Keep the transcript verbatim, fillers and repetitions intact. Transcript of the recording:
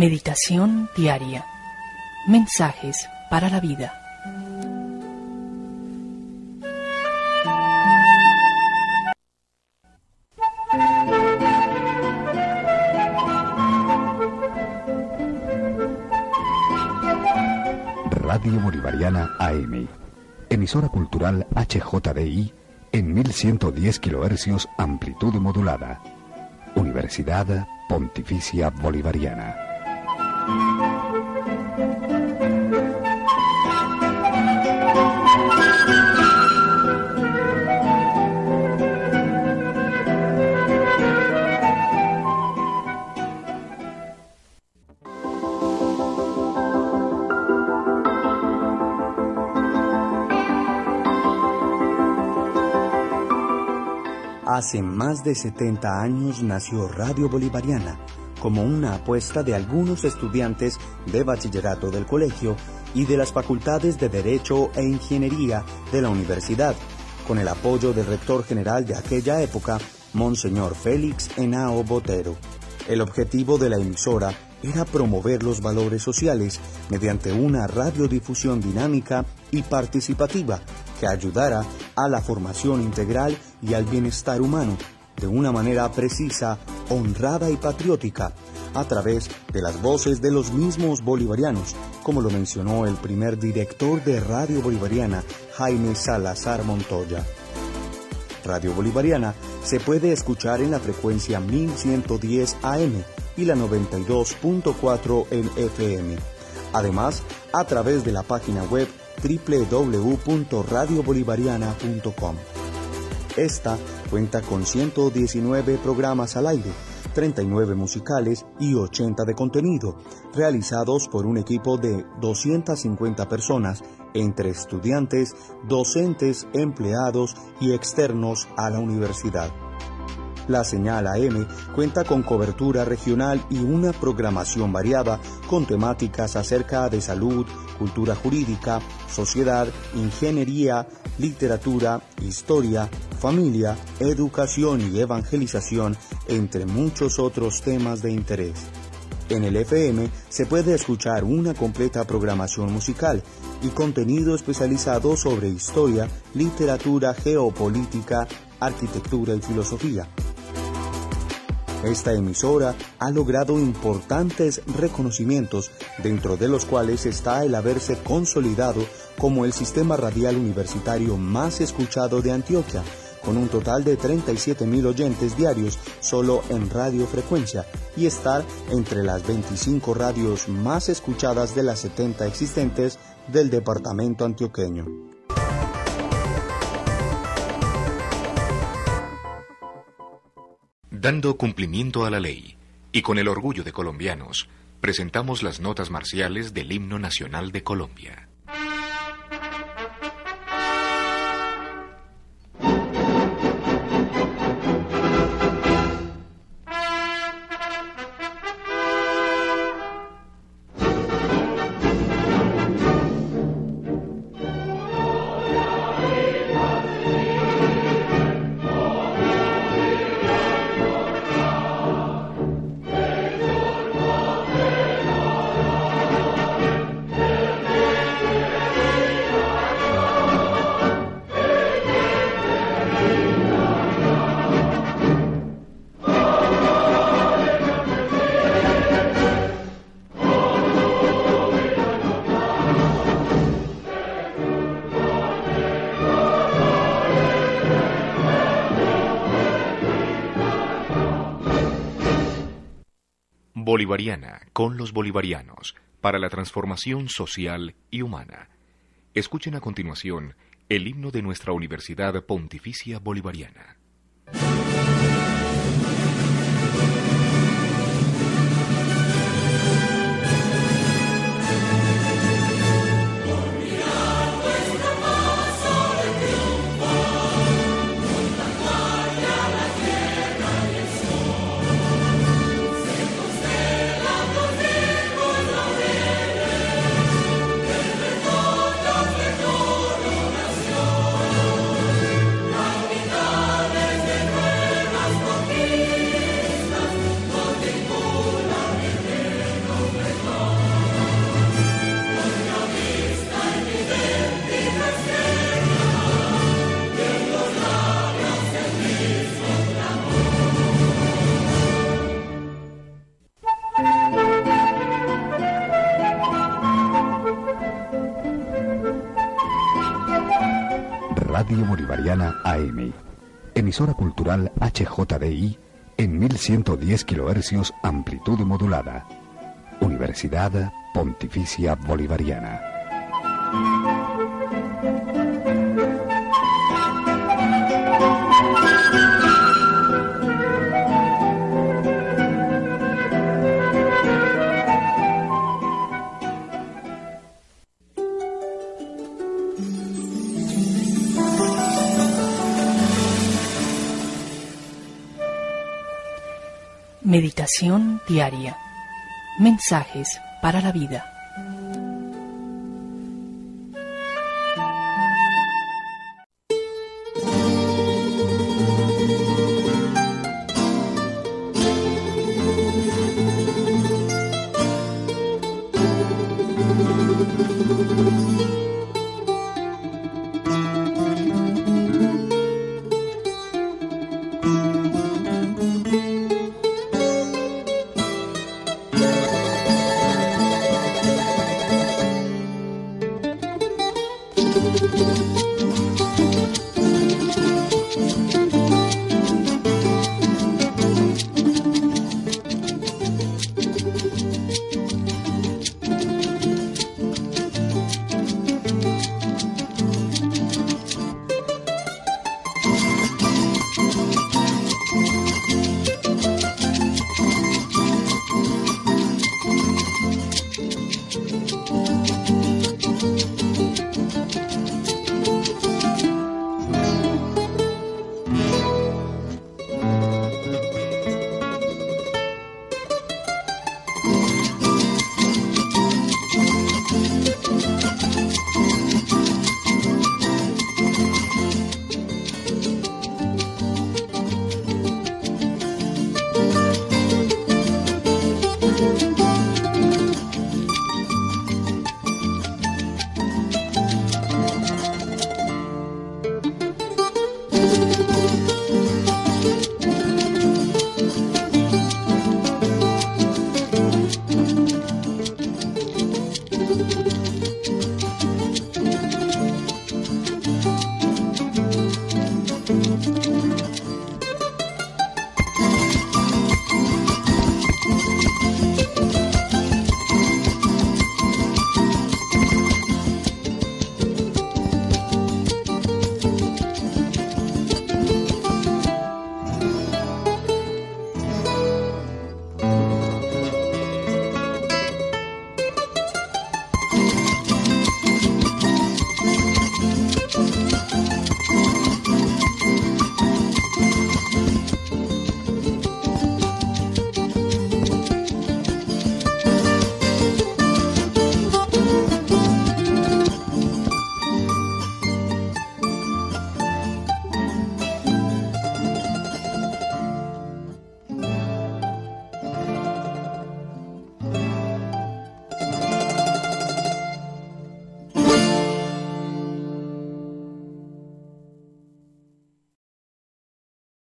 Meditación diaria. Mensajes para la vida. Radio Bolivariana A M, emisora cultural H J D I en mil ciento diez kilohercios, amplitud modulada. Universidad Pontificia Bolivariana. Hace más de setenta años nació Radio Bolivariana como una apuesta de algunos estudiantes de bachillerato del colegio y de las facultades de Derecho e Ingeniería de la universidad, con el apoyo del rector general de aquella época, Monseñor Félix Henao Botero. El objetivo de la emisora era promover los valores sociales mediante una radiodifusión dinámica y participativa que ayudara a la formación integral y al bienestar humano de una manera precisa, honrada y patriótica, a través de las voces de los mismos bolivarianos, como lo mencionó el primer director de Radio Bolivariana, Jaime Salazar Montoya. Radio Bolivariana se puede escuchar en la frecuencia mil ciento diez A M y la noventa y dos punto cuatro en F M. Además, a través de la página web doble u doble u doble u punto radio bolivariana punto com. Esta cuenta con ciento diecinueve programas al aire, treinta y nueve musicales y ochenta de contenido, realizados por un equipo de doscientas cincuenta personas, entre estudiantes, docentes, empleados y externos a la universidad. La señal A M cuenta con cobertura regional y una programación variada con temáticas acerca de salud, cultura jurídica, sociedad, ingeniería, literatura, historia, familia, educación y evangelización, entre muchos otros temas de interés. En el F M se puede escuchar una completa programación musical y contenido especializado sobre historia, literatura, geopolítica, arquitectura y filosofía. Esta emisora ha logrado importantes reconocimientos, dentro de los cuales está el haberse consolidado como el sistema radial universitario más escuchado de Antioquia, con un total de treinta y siete mil oyentes diarios solo en radiofrecuencia, y estar entre las veinticinco radios más escuchadas de las setenta existentes del departamento antioqueño. Dando cumplimiento a la ley, y con el orgullo de colombianos, presentamos las notas marciales del himno nacional de Colombia. Bolivariana, con los bolivarianos, para la transformación social y humana. Escuchen a continuación el himno de nuestra Universidad Pontificia Bolivariana. Unidad Radio Bolivariana A M, emisora cultural H J D I en mil ciento diez kilohercios amplitud modulada. Universidad Pontificia Bolivariana. Meditación diaria. Mensajes para la vida. Thank you.